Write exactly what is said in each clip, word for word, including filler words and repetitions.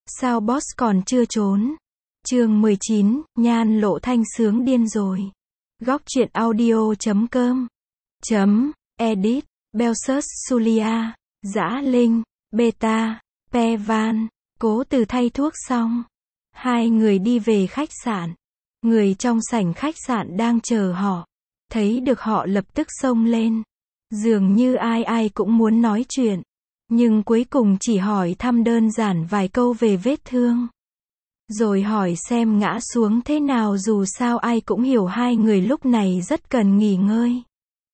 Sao boss còn chưa trốn? Chương mười chín, Nhan Lộ Thanh sướng điên rồi. Góc truyện audio chấm com chấm edit Belsus Sulia, Dã Linh, Beta, Pe Van, Cố Từ thay thuốc xong. Hai người đi về khách sạn. Người trong sảnh khách sạn đang chờ họ. Thấy được họ lập tức xông lên. Dường như ai ai cũng muốn nói chuyện. Nhưng cuối cùng chỉ hỏi thăm đơn giản vài câu về vết thương. Rồi hỏi xem ngã xuống thế nào, dù sao ai cũng hiểu hai người lúc này rất cần nghỉ ngơi.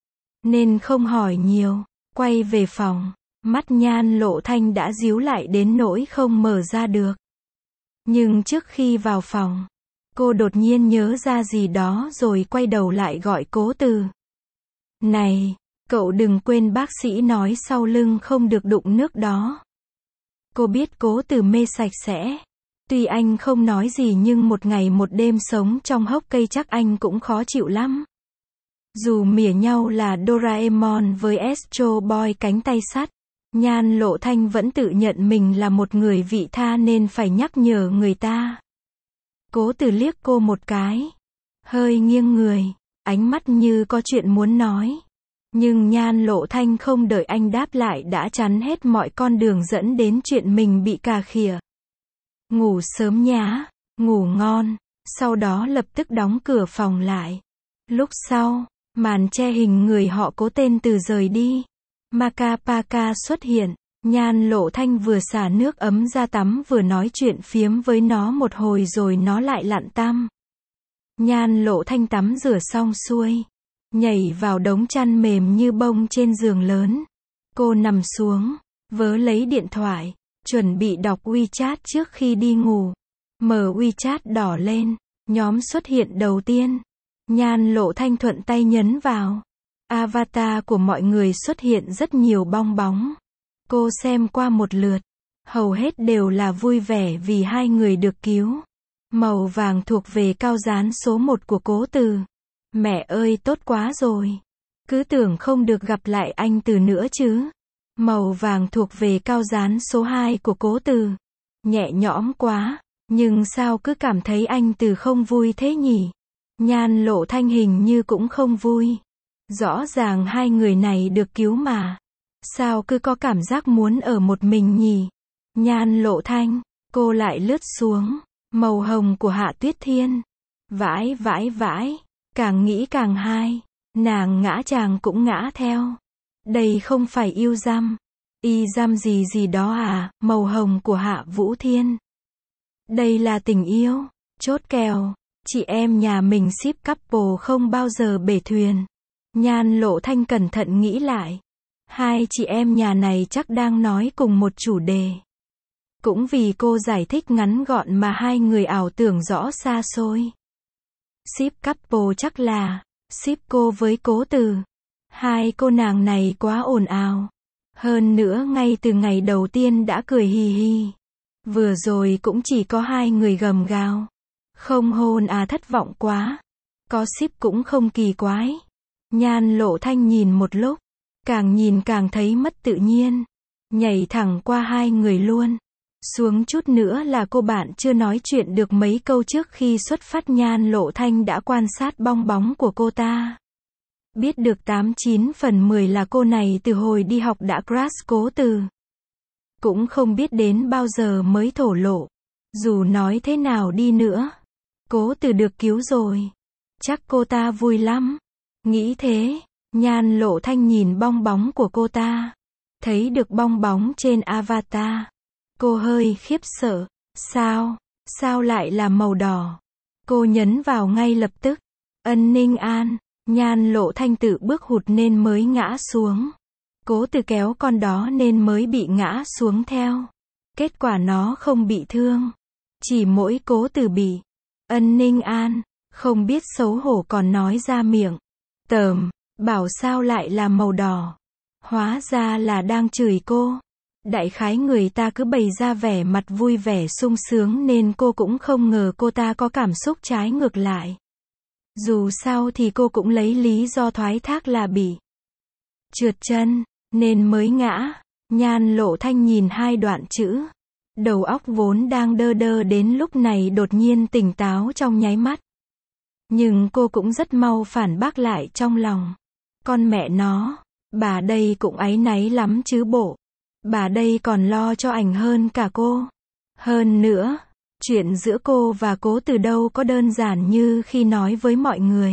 Nên không hỏi nhiều. Quay về phòng. Mắt Nhan Lộ Thanh đã díu lại đến nỗi không mở ra được. Nhưng trước khi vào phòng, cô đột nhiên nhớ ra gì đó rồi quay đầu lại gọi Cố Từ. Này, cậu đừng quên bác sĩ nói sau lưng không được đụng nước đó. Cô biết Cố Từ mê sạch sẽ. Tuy anh không nói gì nhưng một ngày một đêm sống trong hốc cây chắc anh cũng khó chịu lắm. Dù mỉa nhau là Doraemon với Astro Boy cánh tay sắt, Nhan Lộ Thanh vẫn tự nhận mình là một người vị tha nên phải nhắc nhở người ta. Cố Từ liếc cô một cái, hơi nghiêng người, ánh mắt như có chuyện muốn nói. Nhưng Nhan Lộ Thanh không đợi anh đáp lại đã chắn hết mọi con đường dẫn đến chuyện mình bị cà khịa. Ngủ sớm nhá, ngủ ngon, sau đó lập tức đóng cửa phòng lại. Lúc sau, màn che hình người họ Cố tên Từ rời đi. Makapaka xuất hiện, Nhan Lộ Thanh vừa xả nước ấm ra tắm vừa nói chuyện phiếm với nó một hồi rồi nó lại lặn tăm. Nhan Lộ Thanh tắm rửa xong xuôi, nhảy vào đống chăn mềm như bông trên giường lớn. Cô nằm xuống, vớ lấy điện thoại, chuẩn bị đọc WeChat trước khi đi ngủ. Mở WeChat đỏ lên, nhóm xuất hiện đầu tiên. Nhan Lộ Thanh thuận tay nhấn vào. Avatar của mọi người xuất hiện rất nhiều bong bóng. Cô xem qua một lượt, hầu hết đều là vui vẻ vì hai người được cứu. Màu vàng thuộc về cao dán số một của Cố Từ. Mẹ ơi tốt quá rồi. Cứ tưởng không được gặp lại anh Từ nữa chứ. Màu vàng thuộc về cao dán số hai của Cố Từ. Nhẹ nhõm quá, nhưng sao cứ cảm thấy anh Từ không vui thế nhỉ? Nhan Lộ Thanh hình như cũng không vui. Rõ ràng hai người này được cứu mà. Sao cứ có cảm giác muốn ở một mình nhỉ? Nhan Lộ Thanh, cô lại lướt xuống. Màu hồng của Hạ Tuyết Thiên. Vãi vãi vãi, càng nghĩ càng hay. Nàng ngã chàng cũng ngã theo. Đây không phải yêu dăm. Y dăm gì gì đó à, màu hồng của Hạ Vũ Thiên. Đây là tình yêu. Chốt kèo, chị em nhà mình ship couple không bao giờ bể thuyền. Nhan Lộ Thanh cẩn thận nghĩ lại. Hai chị em nhà này chắc đang nói cùng một chủ đề. Cũng vì cô giải thích ngắn gọn mà hai người ảo tưởng rõ xa xôi. Ship couple chắc là ship cô với Cố Từ. Hai cô nàng này quá ồn ào. Hơn nữa ngay từ ngày đầu tiên đã cười hì hì. Vừa rồi cũng chỉ có hai người gầm gào. Không hôn à, thất vọng quá. Có ship cũng không kỳ quái. Nhan Lộ Thanh nhìn một lúc, càng nhìn càng thấy mất tự nhiên. Nhảy thẳng qua hai người luôn. Xuống chút nữa là cô bạn chưa nói chuyện được mấy câu trước khi xuất phát. Nhan Lộ Thanh đã quan sát bong bóng của cô ta. Biết được tám chín phần mười là cô này từ hồi đi học đã crush Cố Từ. Cũng không biết đến bao giờ mới thổ lộ. Dù nói thế nào đi nữa, Cố Từ được cứu rồi. Chắc cô ta vui lắm. Nghĩ thế, Nhan Lộ Thanh nhìn bong bóng của cô ta. Thấy được bong bóng trên avatar. Cô hơi khiếp sợ. Sao? Sao lại là màu đỏ? Cô nhấn vào ngay lập tức. Ân Ninh An. Nhan Lộ Thanh tự bước hụt nên mới ngã xuống. Cố Từ kéo con đó nên mới bị ngã xuống theo. Kết quả nó không bị thương. Chỉ mỗi Cố Từ bị. Ân Ninh An, không biết xấu hổ còn nói ra miệng. Tởm, bảo sao lại là màu đỏ. Hóa ra là đang chửi cô. Đại khái người ta cứ bày ra vẻ mặt vui vẻ sung sướng nên cô cũng không ngờ cô ta có cảm xúc trái ngược lại. Dù sao thì cô cũng lấy lý do thoái thác là bị trượt chân, nên mới ngã. Nhan Lộ Thanh nhìn hai đoạn chữ. Đầu óc vốn đang đơ đơ đến lúc này đột nhiên tỉnh táo trong nháy mắt. Nhưng cô cũng rất mau phản bác lại trong lòng. Con mẹ nó, bà đây cũng áy náy lắm chứ bộ. Bà đây còn lo cho ảnh hơn cả cô. Hơn nữa, chuyện giữa cô và Cố Từ đâu có đơn giản như khi nói với mọi người.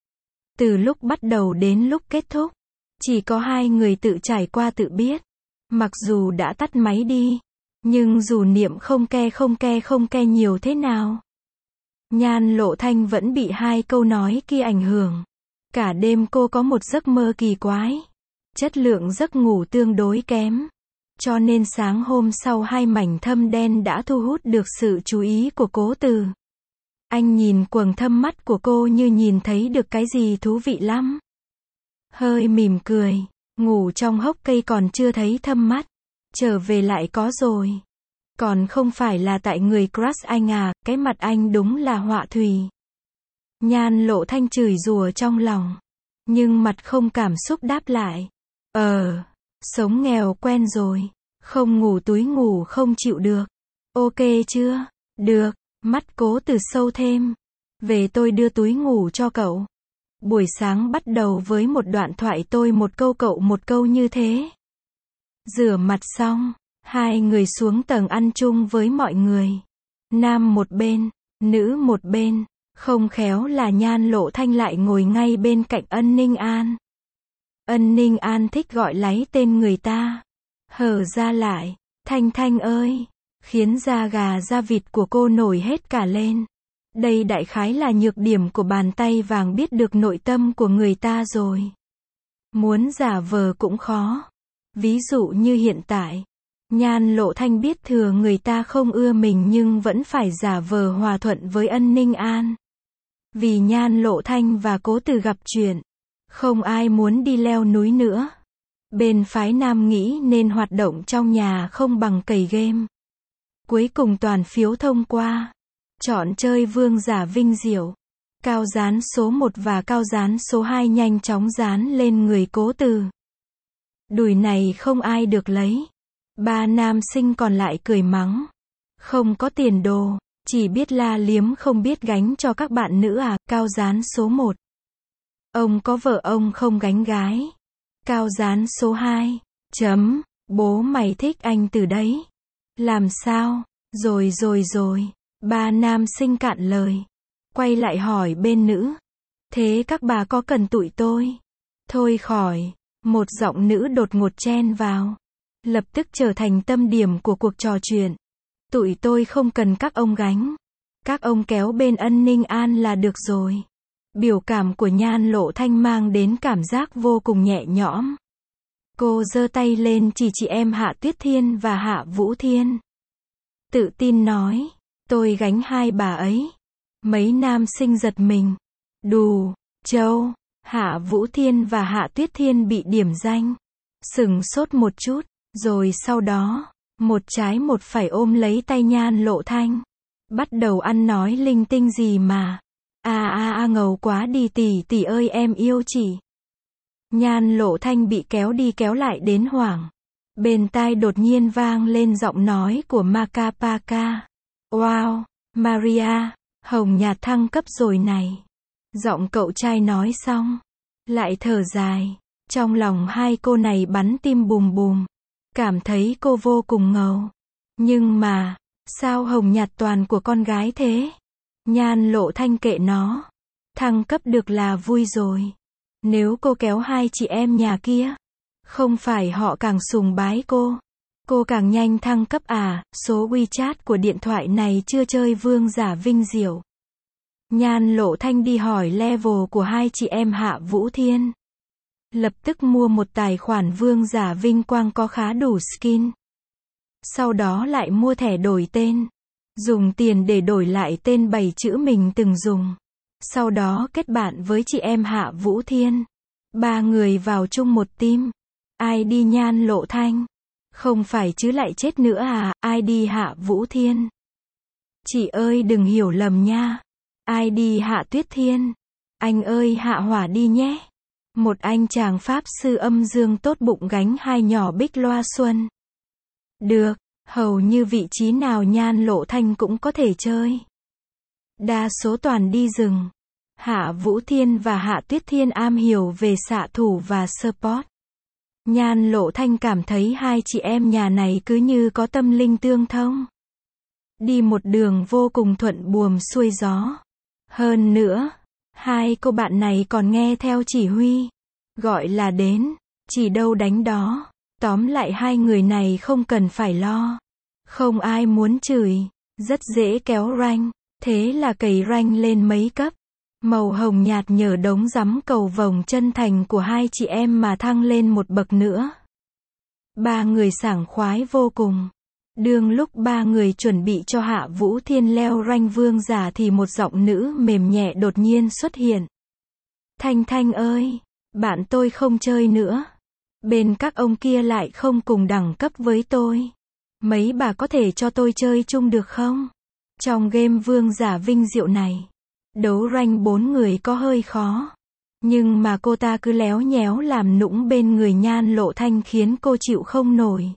Từ lúc bắt đầu đến lúc kết thúc, chỉ có hai người tự trải qua tự biết. Mặc dù đã tắt máy đi, nhưng dù niệm không ke không ke không ke nhiều thế nào, Nhan Lộ Thanh vẫn bị hai câu nói kia ảnh hưởng. Cả đêm cô có một giấc mơ kỳ quái. Chất lượng giấc ngủ tương đối kém. Cho nên sáng hôm sau hai mảnh thâm đen đã thu hút được sự chú ý của Cố Từ. Anh nhìn quầng thâm mắt của cô như nhìn thấy được cái gì thú vị lắm. Hơi mỉm cười, ngủ trong hốc cây còn chưa thấy thâm mắt. Trở về lại có rồi. Còn không phải là tại người crush anh à, cái mặt anh đúng là họa thủy. Nhan Lộ Thanh chửi rủa trong lòng. Nhưng mặt không cảm xúc đáp lại. Ờ, sống nghèo quen rồi. Không ngủ túi ngủ không chịu được. Ok chưa? Được, mắt Cố Từ sâu thêm. Về tôi đưa túi ngủ cho cậu. Buổi sáng bắt đầu với một đoạn thoại tôi một câu cậu một câu như thế. Rửa mặt xong, hai người xuống tầng ăn chung với mọi người. Nam một bên, nữ một bên. Không khéo là Nhan Lộ Thanh lại ngồi ngay bên cạnh Ân Ninh An. Ân Ninh An thích gọi láy tên người ta. Hở ra lại, Thanh Thanh ơi, khiến da gà da vịt của cô nổi hết cả lên. Đây đại khái là nhược điểm của bàn tay vàng biết được nội tâm của người ta rồi. Muốn giả vờ cũng khó. Ví dụ như hiện tại, Nhan Lộ Thanh biết thừa người ta không ưa mình nhưng vẫn phải giả vờ hòa thuận với Ân Ninh An. Vì Nhan Lộ Thanh và Cố Từ gặp chuyện, không ai muốn đi leo núi nữa. Bên phái nam nghĩ nên hoạt động trong nhà không bằng cày game. Cuối cùng toàn phiếu thông qua. Chọn chơi vương giả vinh diệu. Cao dán số một và cao dán số hai nhanh chóng dán lên người Cố Từ. Đùi này không ai được lấy. Ba nam sinh còn lại cười mắng. Không có tiền đồ, chỉ biết la liếm không biết gánh cho các bạn nữ à, cao dán số một. Ông có vợ ông không gánh gái. Cao dán số hai. Chấm, bố mày thích anh từ đấy. Làm sao? Rồi rồi rồi. Ba nam sinh cạn lời. Quay lại hỏi bên nữ. Thế các bà có cần tụi tôi? Thôi khỏi. Một giọng nữ đột ngột chen vào. Lập tức trở thành tâm điểm của cuộc trò chuyện. Tụi tôi không cần các ông gánh. Các ông kéo bên Ân Ninh An là được rồi. Biểu cảm của Nhan Lộ Thanh mang đến cảm giác vô cùng nhẹ nhõm. Cô giơ tay lên chỉ chị em Hạ Tuyết Thiên và Hạ Vũ Thiên. Tự tin nói, tôi gánh hai bà ấy. Mấy nam sinh giật mình. Đù, châu, Hạ Vũ Thiên và Hạ Tuyết Thiên bị điểm danh. Sửng sốt một chút, rồi sau đó, một trái một phải ôm lấy tay Nhan Lộ Thanh. Bắt đầu ăn nói linh tinh gì mà. À à à ngầu quá đi tỷ tỷ ơi em yêu chị. Nhan Lộ Thanh bị kéo đi kéo lại đến hoảng. Bên tai đột nhiên vang lên giọng nói của Makapaka. Wow, Maria, Hồng Nhạt thăng cấp rồi này. Giọng cậu trai nói xong, lại thở dài. Trong lòng hai cô này bắn tim bùm bùm. Cảm thấy cô vô cùng ngầu. Nhưng mà, sao Hồng Nhạt toàn của con gái thế? Nhan Lộ Thanh kệ nó. Thăng cấp được là vui rồi. Nếu cô kéo hai chị em nhà kia, không phải họ càng sùng bái cô. Cô càng nhanh thăng cấp à, số WeChat của điện thoại này chưa chơi vương giả vinh diệu. Nhan Lộ Thanh đi hỏi level của hai chị em Hạ Vũ Thiên. Lập tức mua một tài khoản vương giả vinh quang có khá đủ skin. Sau đó lại mua thẻ đổi tên. Dùng tiền để đổi lại tên bảy chữ mình từng dùng. Sau đó kết bạn với chị em Hạ Vũ Thiên. Ba người vào chung một team. ai đi Nhan Lộ Thanh. Không phải chứ lại chết nữa à, ai đi Hạ Vũ Thiên. Chị ơi đừng hiểu lầm nha. ai đi Hạ Tuyết Thiên. Anh ơi hạ hỏa đi nhé. Một anh chàng pháp sư âm dương tốt bụng gánh hai nhỏ bích loa xuân. Được, Hầu như vị trí nào Nhan Lộ Thanh cũng có thể chơi. Đa số toàn đi rừng. Hạ Vũ Thiên và Hạ Tuyết Thiên am hiểu về xạ thủ và support. Nhan Lộ Thanh cảm thấy hai chị em nhà này cứ như có tâm linh tương thông. Đi một đường vô cùng thuận buồm xuôi gió. Hơn nữa, hai cô bạn này còn nghe theo chỉ huy. Gọi là đến, chỉ đâu đánh đó. Tóm lại hai người này không cần phải lo. Không ai muốn chửi, rất dễ kéo rank. Thế là cày rank lên mấy cấp. Màu hồng nhạt nhờ đống rắm cầu vồng chân thành của hai chị em mà thăng lên một bậc nữa. Ba người sảng khoái vô cùng. Đương lúc ba người chuẩn bị cho Hạ Vũ Thiên leo rank vương giả thì một giọng nữ mềm nhẹ đột nhiên xuất hiện. Thanh Thanh ơi, bạn tôi không chơi nữa. Bên các ông kia lại không cùng đẳng cấp với tôi. Mấy bà có thể cho tôi chơi chung được không? Trong game vương giả vinh diệu này, đấu rank bốn người có hơi khó. Nhưng mà cô ta cứ léo nhéo làm nũng bên người Nhan Lộ Thanh khiến cô chịu không nổi.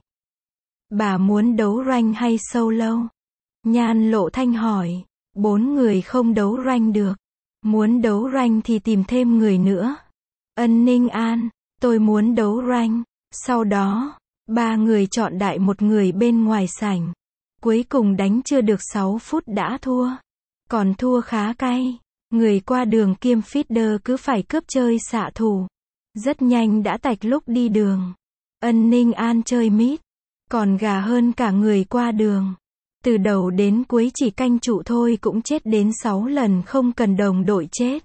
Bà muốn đấu rank hay solo? Nhan Lộ Thanh hỏi. Bốn người không đấu rank được. Muốn đấu rank thì tìm thêm người nữa. Ân Ninh An, tôi muốn đấu rank. Sau đó, ba người chọn đại một người bên ngoài sảnh. Cuối cùng đánh chưa được sáu phút đã thua. Còn thua khá cay. Người qua đường kiêm feeder cứ phải cướp chơi xạ thủ. Rất nhanh đã tạch lúc đi đường. Ân Ninh An chơi mid. Còn gà hơn cả người qua đường. Từ đầu đến cuối chỉ canh trụ thôi cũng chết đến sáu lần không cần đồng đội chết.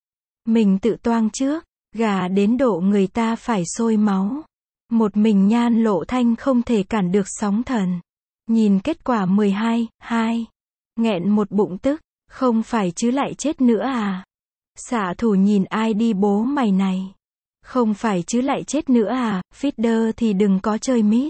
Mình tự toang trước. Gà đến độ người ta phải sôi máu. Một mình Nhan Lộ Thanh không thể cản được sóng thần. Nhìn kết quả mười hai, hai. Nghẹn một bụng tức. Không phải chứ lại chết nữa à? Xạ thủ nhìn ai đi bố mày này. Không phải chứ lại chết nữa à? Feeder thì đừng có chơi mid.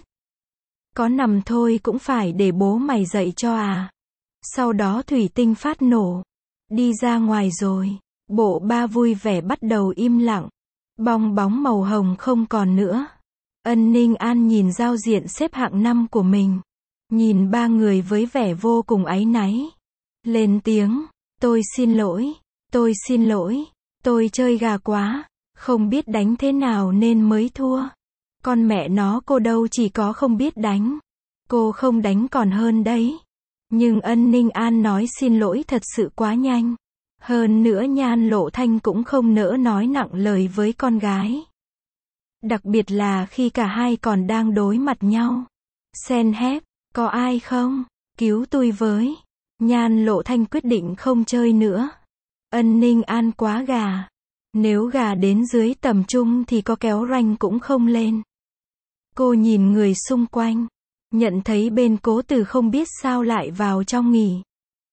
Có nằm thôi cũng phải để bố mày dậy cho à? Sau đó thủy tinh phát nổ. Đi ra ngoài rồi. Bộ ba vui vẻ bắt đầu im lặng. Bong bóng màu hồng không còn nữa. Ân Ninh An nhìn giao diện xếp hạng năm của mình. Nhìn ba người với vẻ vô cùng áy náy. Lên tiếng. Tôi xin lỗi. Tôi xin lỗi. Tôi chơi gà quá. Không biết đánh thế nào nên mới thua. Con mẹ nó cô đâu chỉ có không biết đánh. Cô không đánh còn hơn đấy. Nhưng Ân Ninh An nói xin lỗi thật sự quá nhanh. Hơn nữa Nhan Lộ Thanh cũng không nỡ nói nặng lời với con gái. Đặc biệt là khi cả hai còn đang đối mặt nhau. Sen hép, có ai không? Cứu tôi với. Nhan Lộ Thanh quyết định không chơi nữa. Ân Ninh An quá gà. Nếu gà đến dưới tầm trung thì có kéo rank cũng không lên. Cô nhìn người xung quanh. Nhận thấy bên Cố Từ không biết sao lại vào trong nghỉ.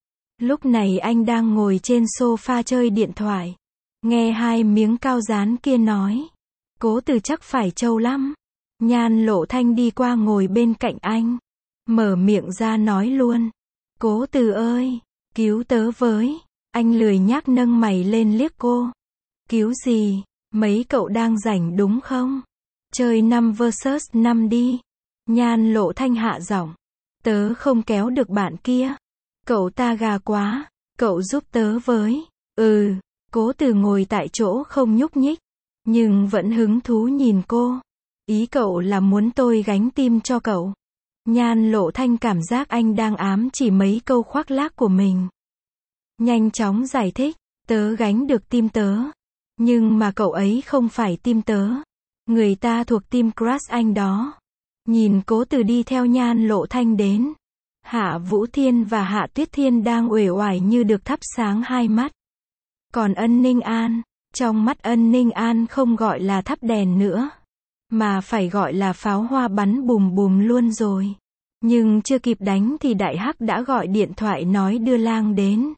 Lúc này anh đang ngồi trên sofa chơi điện thoại. Nghe hai miếng cao dán kia nói. Cố Từ chắc phải trâu lắm. Nhan Lộ Thanh đi qua ngồi bên cạnh anh. Mở miệng ra nói luôn. Cố Từ ơi, cứu tớ với. Anh lười nhác nâng mày lên liếc cô. Cứu gì? Mấy cậu đang rảnh đúng không? Chơi năm versus năm đi. Nhan Lộ Thanh hạ giọng. Tớ không kéo được bạn kia. Cậu ta gà quá. Cậu giúp tớ với. Ừ. Cố Từ ngồi tại chỗ không nhúc nhích. Nhưng vẫn hứng thú nhìn cô. Ý cậu là muốn tôi gánh tim cho cậu. Nhan Lộ Thanh cảm giác anh đang ám chỉ mấy câu khoác lác của mình. Nhanh chóng giải thích. Tớ gánh được tim tớ. Nhưng mà cậu ấy không phải tim tớ. Người ta thuộc team crush anh đó. Nhìn Cố Từ đi theo Nhan Lộ Thanh đến. Hạ Vũ Thiên và Hạ Tuyết Thiên đang uể oải như được thắp sáng hai mắt. Còn Ân Ninh An, trong mắt Ân Ninh An không gọi là thắp đèn nữa, mà phải gọi là pháo hoa bắn bùm bùm luôn rồi. Nhưng chưa kịp đánh thì Đại Hắc đã gọi điện thoại nói đưa lang đến.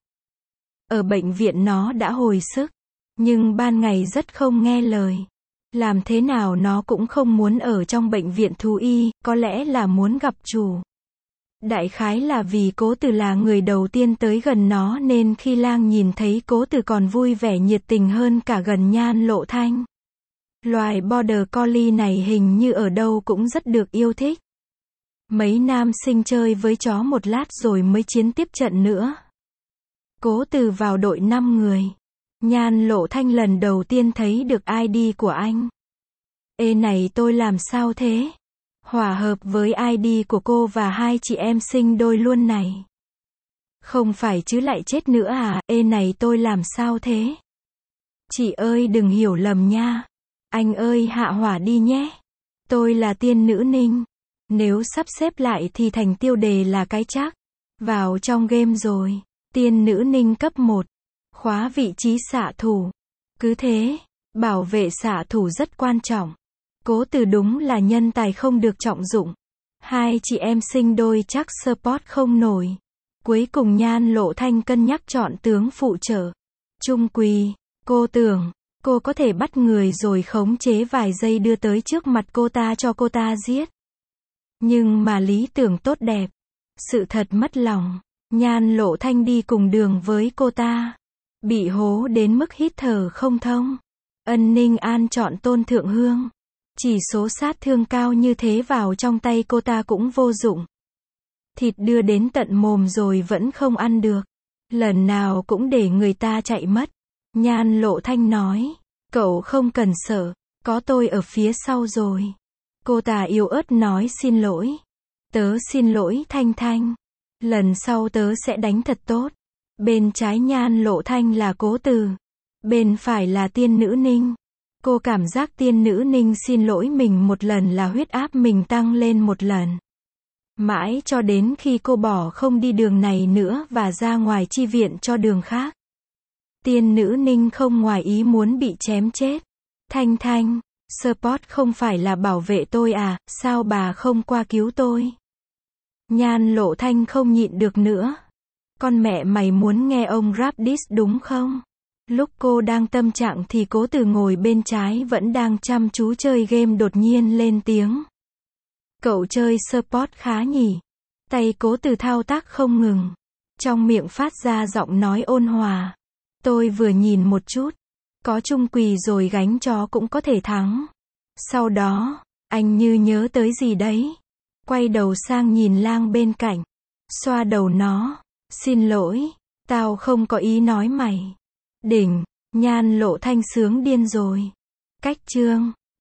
Ở bệnh viện nó đã hồi sức, nhưng ban ngày rất không nghe lời. Làm thế nào nó cũng không muốn ở trong bệnh viện thú y, có lẽ là muốn gặp chủ. Đại khái là vì Cố Từ là người đầu tiên tới gần nó nên khi lang nhìn thấy Cố Từ còn vui vẻ nhiệt tình hơn cả gần Nhan Lộ Thanh. Loài Border Collie này hình như ở đâu cũng rất được yêu thích. Mấy nam sinh chơi với chó một lát rồi mới chiến tiếp trận nữa. Cố Từ vào đội năm người. Nhan Lộ Thanh lần đầu tiên thấy được i đê của anh. Ê này tôi làm sao thế? Hòa hợp với i đê của cô và hai chị em sinh đôi luôn này. Không phải chứ lại chết nữa à? Ê này tôi làm sao thế? Chị ơi đừng hiểu lầm nha. Anh ơi hạ hỏa đi nhé. Tôi là tiên nữ Ninh. Nếu sắp xếp lại thì thành tiêu đề là cái chắc. Vào trong game rồi. Tiên nữ Ninh cấp một. Khóa vị trí xạ thủ. Cứ thế, bảo vệ xạ thủ rất quan trọng. Cố Từ đúng là nhân tài không được trọng dụng. Hai chị em sinh đôi chắc support không nổi. Cuối cùng Nhan Lộ Thanh cân nhắc chọn tướng phụ trợ. Trung Quỳ, cô tưởng, cô có thể bắt người rồi khống chế vài giây đưa tới trước mặt cô ta cho cô ta giết. Nhưng mà lý tưởng tốt đẹp. Sự thật mất lòng. Nhan Lộ Thanh đi cùng đường với cô ta. Bị hố đến mức hít thở không thông. Ân Ninh An chọn Tôn Thượng Hương. Chỉ số sát thương cao như thế vào trong tay cô ta cũng vô dụng. Thịt đưa đến tận mồm rồi vẫn không ăn được. Lần nào cũng để người ta chạy mất. Nhan Lộ Thanh nói. Cậu không cần sợ. Có tôi ở phía sau rồi. Cô ta yếu ớt nói xin lỗi. Tớ xin lỗi Thanh Thanh. Lần sau tớ sẽ đánh thật tốt. Bên trái Nhan Lộ Thanh là Cố Từ. Bên phải là tiên nữ Ninh. Cô cảm giác tiên nữ Ninh xin lỗi mình một lần là huyết áp mình tăng lên một lần. Mãi cho đến khi cô bỏ không đi đường này nữa và ra ngoài chi viện cho đường khác. Tiên nữ Ninh không ngoài ý muốn bị chém chết. Thanh Thanh, support không phải là bảo vệ tôi à, sao bà không qua cứu tôi? Nhan Lộ Thanh không nhịn được nữa. Con mẹ mày muốn nghe ông rap diss đúng không? Lúc cô đang tâm trạng thì Cố Từ ngồi bên trái vẫn đang chăm chú chơi game đột nhiên lên tiếng. Cậu chơi support khá nhỉ? Tay Cố Từ thao tác không ngừng. Trong miệng phát ra giọng nói ôn hòa. Tôi vừa nhìn một chút. Có Trung Quỳ rồi gánh chó cũng có thể thắng. Sau đó, anh như nhớ tới gì đấy. Quay đầu sang nhìn Lang bên cạnh. Xoa đầu nó. Xin lỗi, tao không có ý nói mày. Đỉnh, Nhan Lộ Thanh sướng điên rồi. Cách chương